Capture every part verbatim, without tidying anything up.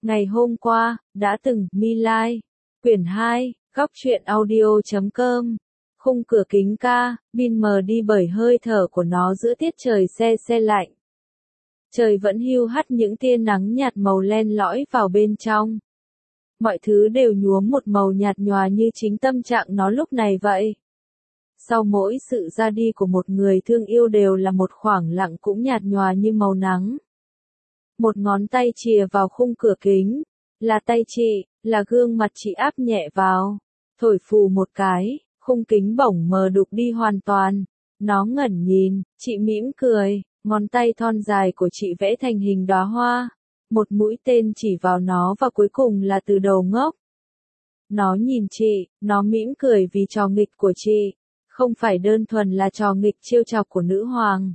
Ngày hôm qua, đã từng, My Lai. Quyển hai, góc truyện audio chấm com. Khung cửa kính ca, bin mờ đi bởi hơi thở của nó giữa tiết trời se se lạnh. Trời vẫn hiu hắt những tia nắng nhạt màu len lỏi vào bên trong. Mọi thứ đều nhuốm một màu nhạt nhòa như chính tâm trạng nó lúc này vậy. Sau mỗi sự ra đi của một người thương yêu đều là một khoảng lặng cũng nhạt nhòa như màu nắng. Một ngón tay chìa vào khung cửa kính, là tay chị, là gương mặt chị áp nhẹ vào, thổi phù một cái, khung kính bỗng mờ đục đi hoàn toàn. Nó ngẩn nhìn, chị mỉm cười, ngón tay thon dài của chị vẽ thành hình đóa hoa, một mũi tên chỉ vào nó và cuối cùng là từ đầu ngốc. Nó nhìn chị, nó mỉm cười vì trò nghịch của chị, không phải đơn thuần là trò nghịch trêu chọc của nữ hoàng.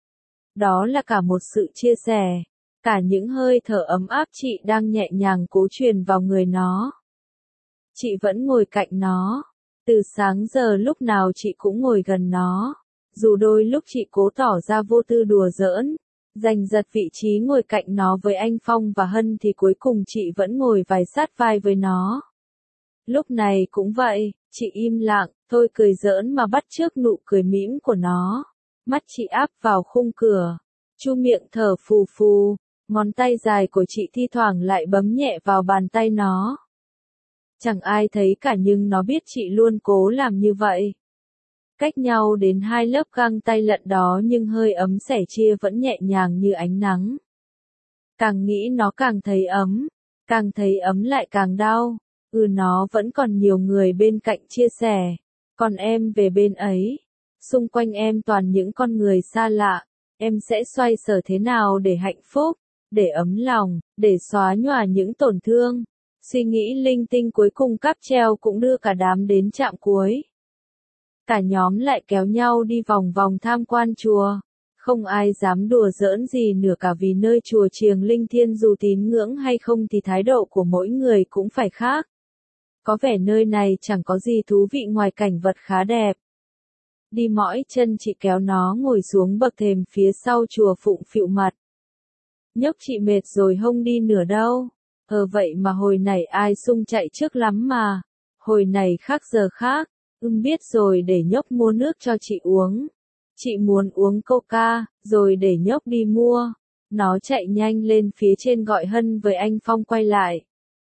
Đó là cả một sự chia sẻ. Cả những hơi thở ấm áp chị đang nhẹ nhàng cố truyền vào người nó. Chị vẫn ngồi cạnh nó. Từ sáng giờ lúc nào chị cũng ngồi gần nó. Dù đôi lúc chị cố tỏ ra vô tư đùa giỡn, giành giật vị trí ngồi cạnh nó với anh Phong và Hân thì cuối cùng chị vẫn ngồi vài sát vai với nó. Lúc này cũng vậy, chị im lặng, thôi cười giỡn mà bắt chước nụ cười mỉm của nó. Mắt chị áp vào khung cửa, chu miệng thở phù phù. Ngón tay dài của chị thi thoảng lại bấm nhẹ vào bàn tay nó. Chẳng ai thấy cả nhưng nó biết chị luôn cố làm như vậy. Cách nhau đến hai lớp găng tay lận đó nhưng hơi ấm sẻ chia vẫn nhẹ nhàng như ánh nắng. Càng nghĩ nó càng thấy ấm, càng thấy ấm lại càng đau. Ừ, nó vẫn còn nhiều người bên cạnh chia sẻ, còn em về bên ấy. Xung quanh em toàn những con người xa lạ, em sẽ xoay sở thế nào để hạnh phúc? Để ấm lòng, để xóa nhòa những tổn thương. Suy nghĩ linh tinh cuối cùng cáp treo cũng đưa cả đám đến trạm cuối. Cả nhóm lại kéo nhau đi vòng vòng tham quan chùa. Không ai dám đùa giỡn gì nữa cả vì nơi chùa chiềng linh thiêng dù tín ngưỡng hay không thì thái độ của mỗi người cũng phải khác. Có vẻ nơi này chẳng có gì thú vị ngoài cảnh vật khá đẹp. Đi mỏi chân chị kéo nó ngồi xuống bậc thềm phía sau chùa phụng phịu mặt. Nhóc chị mệt rồi không đi nữa đâu. Ờ vậy mà hồi này ai sung chạy trước lắm mà. Hồi này khác giờ khác. Ưm biết rồi để nhóc mua nước cho chị uống. Chị muốn uống coca, rồi để nhóc đi mua. Nó chạy nhanh lên phía trên gọi Hân với anh Phong quay lại.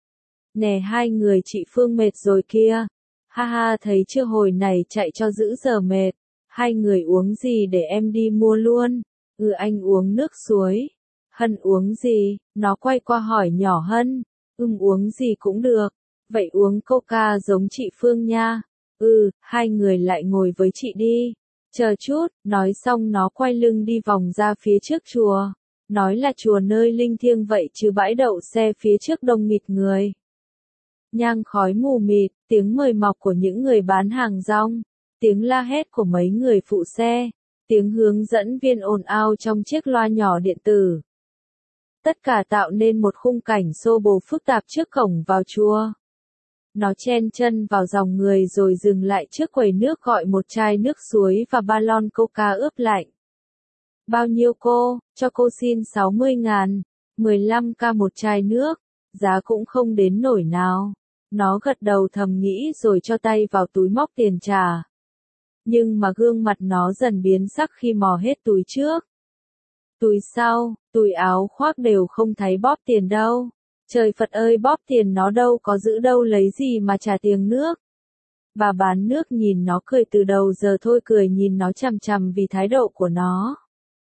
Nè hai người chị Phương mệt rồi kia. Ha ha thấy chưa hồi này chạy cho giữ giờ mệt. Hai người uống gì để em đi mua luôn. Ừ anh uống nước suối. Hân uống gì? Nó quay qua hỏi nhỏ Hân. Ừm uống gì cũng được. Vậy uống coca giống chị Phương nha. Ừ, hai người lại ngồi với chị đi. Chờ chút, nói xong nó quay lưng đi vòng ra phía trước chùa. Nói là chùa nơi linh thiêng vậy chứ bãi đậu xe phía trước đông nghịt người. Nhang khói mù mịt, tiếng mời mọc của những người bán hàng rong, tiếng la hét của mấy người phụ xe, tiếng hướng dẫn viên ồn ào trong chiếc loa nhỏ điện tử. Tất cả tạo nên một khung cảnh xô bồ phức tạp trước cổng vào chùa. Nó chen chân vào dòng người rồi dừng lại trước quầy nước gọi một chai nước suối và ba lon coca ướp lạnh. Bao nhiêu cô? Cho cô xin sáu mươi ngàn, mười lăm k một chai nước, giá cũng không đến nổi nào. Nó gật đầu thầm nghĩ rồi cho tay vào túi móc tiền trả. Nhưng mà gương mặt nó dần biến sắc khi mò hết túi trước. Túi sau, túi áo khoác đều không thấy bóp tiền đâu. Trời Phật ơi bóp tiền nó đâu có giữ đâu lấy gì mà trả tiền nước. Bà bán nước nhìn nó cười từ đầu giờ thôi cười nhìn nó chằm chằm vì thái độ của nó.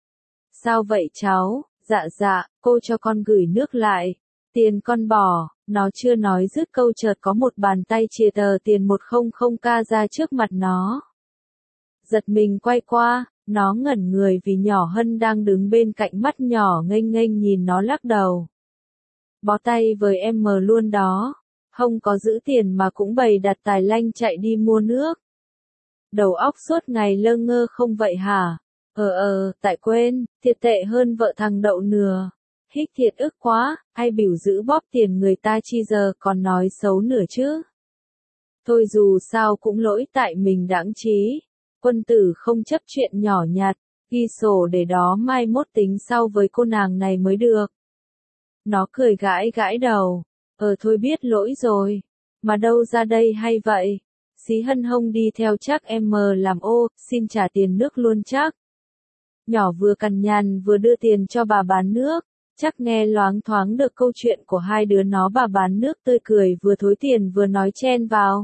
Sao vậy cháu? Dạ dạ, cô cho con gửi nước lại. Tiền con bỏ, nó chưa nói dứt câu chợt có một bàn tay chìa tờ tiền một trăm k ra trước mặt nó. Giật mình quay qua, nó ngẩn người vì nhỏ Hân đang đứng bên cạnh mắt nhỏ nghênh nghênh nhìn nó lắc đầu. Bó tay với em mờ luôn đó, không có giữ tiền mà cũng bày đặt tài lanh chạy đi mua nước. Đầu óc suốt ngày lơ ngơ không vậy hả? Ờ ờ, tại quên, thiệt tệ hơn vợ thằng Đậu nừa. Hích thiệt ức quá, ai biểu giữ bóp tiền người ta chi giờ còn nói xấu nửa chứ. Thôi dù sao cũng lỗi tại mình đãng trí. Quân tử không chấp chuyện nhỏ nhặt, ghi sổ để đó mai mốt tính sau với cô nàng này mới được. Nó cười gãi gãi đầu. Ờ thôi biết lỗi rồi. Mà đâu ra đây hay vậy? Xí Hân Hông đi theo chắc em mờ làm ô, xin trả tiền nước luôn chắc. Nhỏ vừa cằn nhằn vừa đưa tiền cho bà bán nước. Chắc nghe loáng thoáng được câu chuyện của hai đứa nó, bà bán nước tươi cười vừa thối tiền vừa nói chen vào.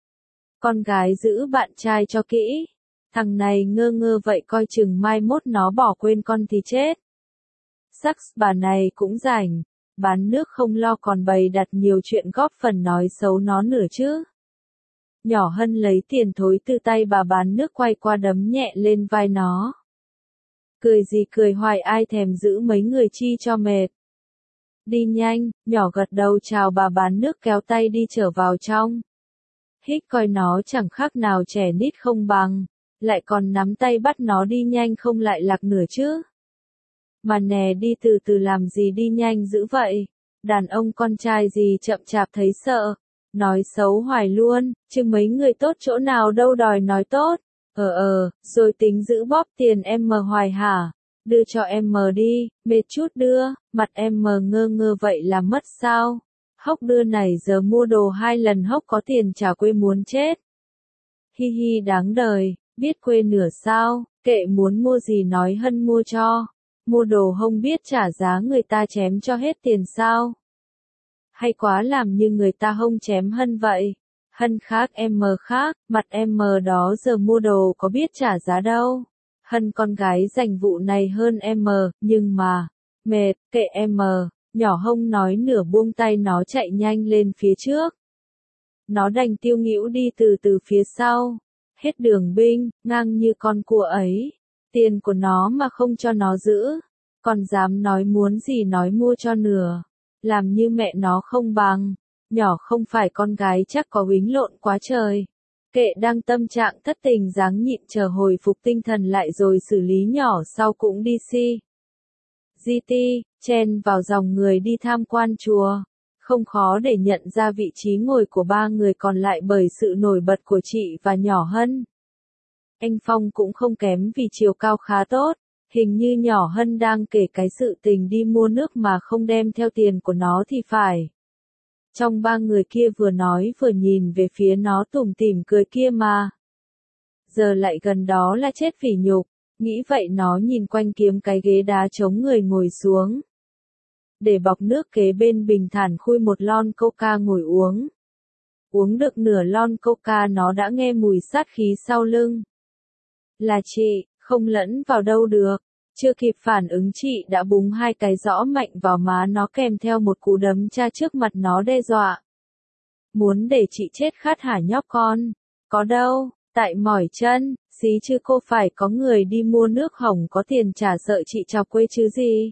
Con gái giữ bạn trai cho kỹ. Thằng này ngơ ngơ vậy coi chừng mai mốt nó bỏ quên con thì chết. Sắc bà này cũng rảnh. Bán nước không lo còn bày đặt nhiều chuyện góp phần nói xấu nó nữa chứ. Nhỏ Hân lấy tiền thối từ tay bà bán nước quay qua đấm nhẹ lên vai nó. Cười gì cười hoài, ai thèm giữ mấy người chi cho mệt. Đi nhanh, nhỏ gật đầu chào bà bán nước kéo tay đi trở vào trong. Hích coi nó chẳng khác nào trẻ nít không bằng, lại còn nắm tay bắt nó đi nhanh không lại lạc nửa chứ. Mà nè đi từ từ làm gì đi nhanh dữ vậy, đàn ông con trai gì chậm chạp thấy sợ, nói xấu hoài luôn, chứ mấy người tốt chỗ nào đâu đòi nói tốt. Ờ ờ, rồi tính giữ bóp tiền em mờ hoài hả? Đưa cho em mờ đi, mệt chút đưa, mặt em mờ ngơ ngơ vậy là mất sao? Hốc đưa này giờ mua đồ hai lần hốc có tiền trả quê muốn chết. Hi hi đáng đời, biết quê nửa sao, kệ muốn mua gì nói Hân mua cho. Mua đồ không biết trả giá người ta chém cho hết tiền sao? Hay quá làm như người ta không chém Hân vậy. Hân khác em mờ khác, mặt em mờ đó giờ mua đồ có biết trả giá đâu. Hân con gái dành vụ này hơn em mờ, nhưng mà, mệt, kệ em mờ, nhỏ Hông nói nửa buông tay nó chạy nhanh lên phía trước. Nó đành tiêu nghĩu đi từ từ phía sau, hết đường binh, ngang như con cua ấy. Tiền của nó mà không cho nó giữ, còn dám nói muốn gì nói mua cho nửa, làm như mẹ nó không bằng. Nhỏ không phải con gái chắc có huýnh lộn quá trời. Kệ đang tâm trạng thất tình dáng nhịn chờ hồi phục tinh thần lại rồi xử lý nhỏ sau cũng đi si. giê tê, chen vào dòng người đi tham quan chùa. Không khó để nhận ra vị trí ngồi của ba người còn lại bởi sự nổi bật của chị và nhỏ Hân. Anh Phong cũng không kém vì chiều cao khá tốt. Hình như nhỏ Hân đang kể cái sự tình đi mua nước mà không đem theo tiền của nó thì phải. Trong ba người kia vừa nói vừa nhìn về phía nó tủm tỉm cười kia mà. Giờ lại gần đó là chết vì nhục, nghĩ vậy nó nhìn quanh kiếm cái ghế đá chống người ngồi xuống. Để bọc nước kế bên bình thản khui một lon coca ngồi uống. Uống được nửa lon coca nó đã nghe mùi sát khí sau lưng. Là chị, không lẫn vào đâu được. Chưa kịp phản ứng chị đã búng hai cái rõ mạnh vào má nó kèm theo một cú đấm cha trước mặt nó đe dọa. Muốn để chị chết khát hả nhóc con? Có đâu, tại mỏi chân, xí chứ cô phải có người đi mua nước hỏng có tiền trả sợ chị chọc quê chứ gì.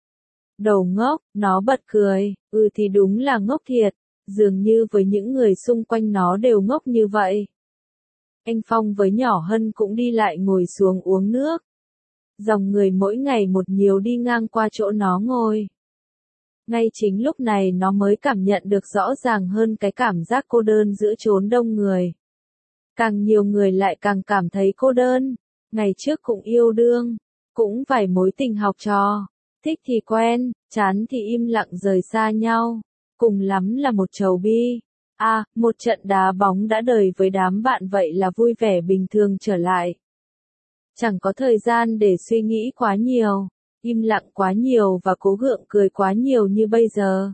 Đầu ngốc, nó bật cười, ừ thì đúng là ngốc thiệt, dường như với những người xung quanh nó đều ngốc như vậy. Anh Phong với nhỏ Hân cũng đi lại ngồi xuống uống nước. Dòng người mỗi ngày một nhiều đi ngang qua chỗ nó ngồi. Ngay chính lúc này nó mới cảm nhận được rõ ràng hơn cái cảm giác cô đơn giữa chốn đông người. Càng nhiều người lại càng cảm thấy cô đơn. Ngày trước cũng yêu đương, cũng vài mối tình học trò, thích thì quen, chán thì im lặng rời xa nhau, cùng lắm là một chầu bi. À, một trận đá bóng đã đời với đám bạn vậy là vui vẻ bình thường trở lại. Chẳng có thời gian để suy nghĩ quá nhiều, im lặng quá nhiều và cố gượng cười quá nhiều như bây giờ.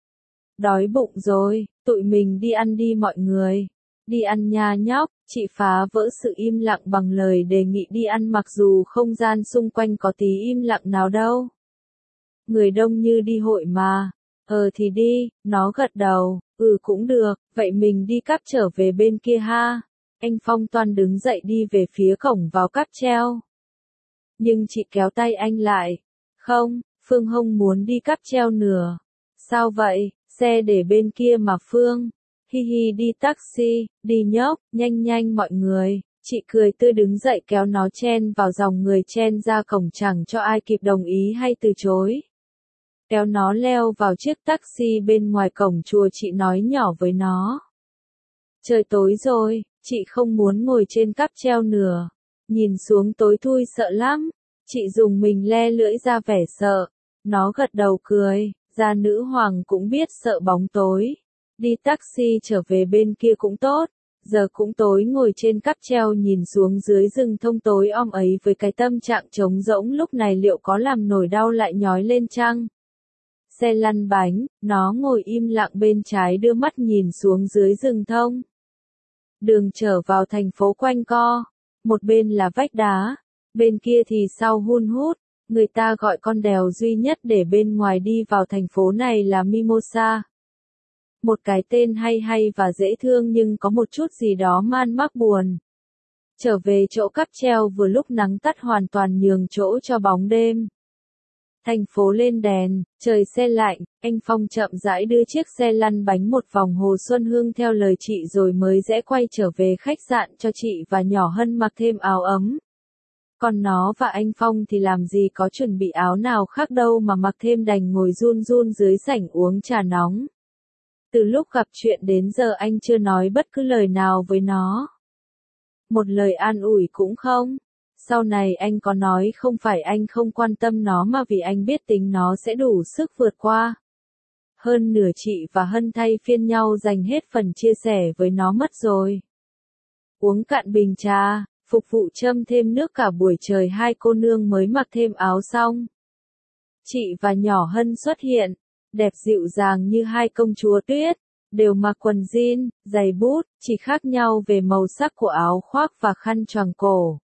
Đói bụng rồi, tụi mình đi ăn đi mọi người. Đi ăn nha nhóc, chị phá vỡ sự im lặng bằng lời đề nghị đi ăn mặc dù không gian xung quanh có tí im lặng nào đâu. Người đông như đi hội mà. Ờ thì đi, nó gật đầu, ừ cũng được, vậy mình đi cáp trở về bên kia ha. Anh Phong toan đứng dậy đi về phía cổng vào cáp treo. Nhưng chị kéo tay anh lại. Không, Phương không muốn đi cáp treo nữa. Sao vậy, xe để bên kia mà Phương. Hi hi đi taxi, đi nhóc, nhanh nhanh mọi người. Chị cười tươi đứng dậy kéo nó chen vào dòng người chen ra cổng chẳng cho ai kịp đồng ý hay từ chối. Kéo nó leo vào chiếc taxi bên ngoài cổng chùa chị nói nhỏ với nó. Trời tối rồi, chị không muốn ngồi trên cáp treo nữa. Nhìn xuống tối thui sợ lắm. Chị dùng mình le lưỡi ra vẻ sợ. Nó gật đầu cười, Gia nữ hoàng cũng biết sợ bóng tối. Đi taxi trở về bên kia cũng tốt. Giờ cũng tối ngồi trên cáp treo nhìn xuống dưới rừng thông tối om ấy với cái tâm trạng trống rỗng lúc này liệu có làm nổi đau lại nhói lên chăng? Xe lăn bánh, nó ngồi im lặng bên trái đưa mắt nhìn xuống dưới rừng thông. Đường trở vào thành phố quanh co. Một bên là vách đá, bên kia thì sau hun hút. Người ta gọi con đèo duy nhất để bên ngoài đi vào thành phố này là Mimosa. Một cái tên hay hay và dễ thương nhưng có một chút gì đó man mác buồn. Trở về chỗ cáp treo vừa lúc nắng tắt hoàn toàn nhường chỗ cho bóng đêm. Thành phố lên đèn, trời se lạnh, anh Phong chậm rãi đưa chiếc xe lăn bánh một vòng Hồ Xuân Hương theo lời chị rồi mới rẽ quay trở về khách sạn cho chị và nhỏ Hân mặc thêm áo ấm. Còn nó và anh Phong thì làm gì có chuẩn bị áo nào khác đâu mà mặc thêm đành ngồi run run dưới sảnh uống trà nóng. Từ lúc gặp chuyện đến giờ anh chưa nói bất cứ lời nào với nó. Một lời an ủi cũng không. Sau này anh có nói không phải anh không quan tâm nó mà vì anh biết tính nó sẽ đủ sức vượt qua. Hơn nửa chị và Hân thay phiên nhau dành hết phần chia sẻ với nó mất rồi. Uống cạn bình trà, phục vụ châm thêm nước cả buổi trời hai cô nương mới mặc thêm áo xong. Chị và nhỏ Hân xuất hiện, đẹp dịu dàng như hai công chúa tuyết, đều mặc quần jean, giày bút, chỉ khác nhau về màu sắc của áo khoác và khăn choàng cổ.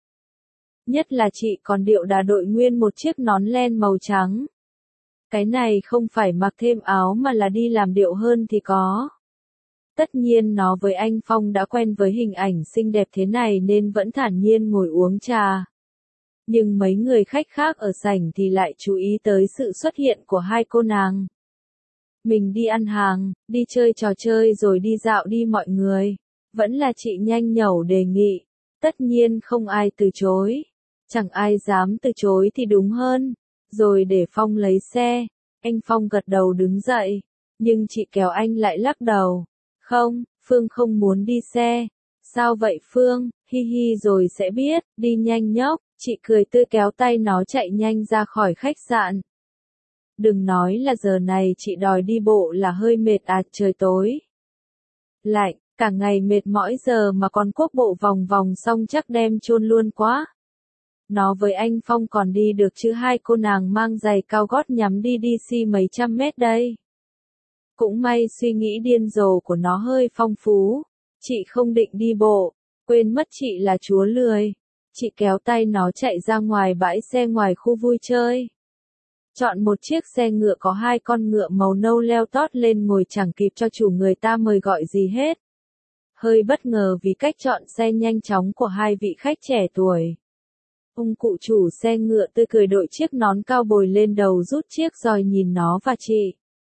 Nhất là chị còn điệu đà đội nguyên một chiếc nón len màu trắng. Cái này không phải mặc thêm áo mà là đi làm điệu hơn thì có. Tất nhiên nó với anh Phong đã quen với hình ảnh xinh đẹp thế này nên vẫn thản nhiên ngồi uống trà. Nhưng mấy người khách khác ở sảnh thì lại chú ý tới sự xuất hiện của hai cô nàng. Mình đi ăn hàng, đi chơi trò chơi rồi đi dạo đi mọi người. Vẫn là chị nhanh nhẩu đề nghị. Tất nhiên không ai từ chối. Chẳng ai dám từ chối thì đúng hơn. Rồi để Phong lấy xe. Anh Phong gật đầu đứng dậy. Nhưng chị kéo anh lại lắc đầu. Không, Phương không muốn đi xe. Sao vậy Phương? Hi hi rồi sẽ biết, đi nhanh nhóc. Chị cười tươi kéo tay nó chạy nhanh ra khỏi khách sạn. Đừng nói là giờ này chị đòi đi bộ là hơi mệt à, trời tối. Lạnh, cả ngày mệt mỏi giờ mà còn quốc bộ vòng vòng xong chắc đem chôn luôn quá. Nó với anh Phong còn đi được chứ hai cô nàng mang giày cao gót nhắm đi đi xi mấy trăm mét đây. Cũng may suy nghĩ điên rồ của nó hơi phong phú. Chị không định đi bộ, quên mất chị là chúa lười. Chị kéo tay nó chạy ra ngoài bãi xe ngoài khu vui chơi. Chọn một chiếc xe ngựa có hai con ngựa màu nâu leo tót lên ngồi chẳng kịp cho chủ người ta mời gọi gì hết. Hơi bất ngờ vì cách chọn xe nhanh chóng của hai vị khách trẻ tuổi. Ông cụ chủ xe ngựa tươi cười đội chiếc nón cao bồi lên đầu rút chiếc roi nhìn nó và chị.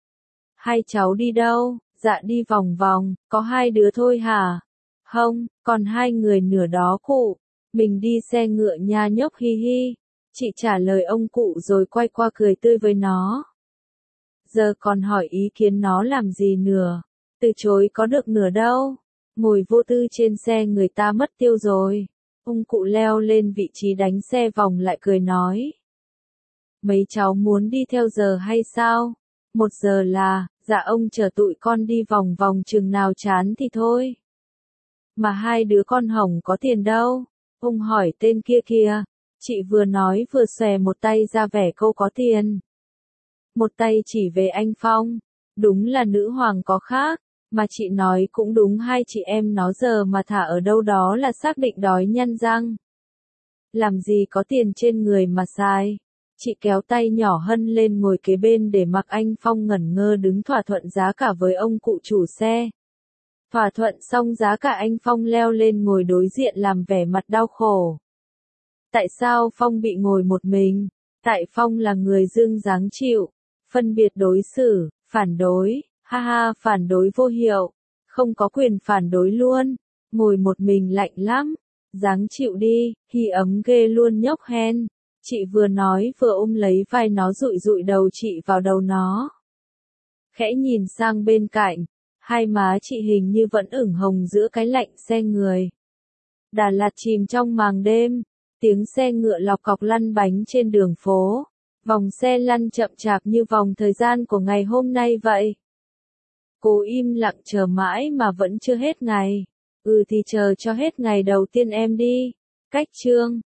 Hai cháu đi đâu? Dạ đi vòng vòng, có hai đứa thôi hả? Không, còn hai người nữa đó cụ. Mình đi xe ngựa nha nhóc hi hi. Chị trả lời ông cụ rồi quay qua cười tươi với nó. Giờ còn hỏi ý kiến nó làm gì nữa. Từ chối có được nửa đâu. Ngồi vô tư trên xe người ta mất tiêu rồi. Ông cụ leo lên vị trí đánh xe vòng lại cười nói. Mấy cháu muốn đi theo giờ hay sao? Một giờ là, dạ ông chờ tụi con đi vòng vòng chừng nào chán thì thôi. Mà hai đứa con hỏng có tiền đâu? Ông hỏi tên kia kìa. Chị vừa nói vừa xòe một tay ra vẻ câu có tiền. Một tay chỉ về anh Phong. Đúng là nữ hoàng có khác. Mà chị nói cũng đúng hai chị em nó giờ mà thả ở đâu đó là xác định đói nhăn răng. Làm gì có tiền trên người mà xài. Chị kéo tay nhỏ Hân lên ngồi kế bên để mặc anh Phong ngẩn ngơ đứng thỏa thuận giá cả với ông cụ chủ xe. Thỏa thuận xong giá cả anh Phong leo lên ngồi đối diện làm vẻ mặt đau khổ. Tại sao Phong bị ngồi một mình? Tại Phong là người dương dáng chịu. Phân biệt đối xử, phản đối, ha ha phản đối vô hiệu. Không có quyền phản đối luôn. Ngồi một mình lạnh lắm. Dáng chịu đi, hi ấm ghê luôn nhóc hen. Chị vừa nói vừa ôm lấy vai nó dụi dụi đầu chị vào đầu nó. Khẽ nhìn sang bên cạnh. Hai má chị hình như vẫn ửng hồng giữa cái lạnh xe người. Đà Lạt chìm trong màng đêm. Tiếng xe ngựa lọc cọc lăn bánh trên đường phố. Vòng xe lăn chậm chạp như vòng thời gian của ngày hôm nay vậy. Cô im lặng chờ mãi mà vẫn chưa hết ngày. Ừ thì chờ cho hết ngày đầu tiên em đi. Cách chương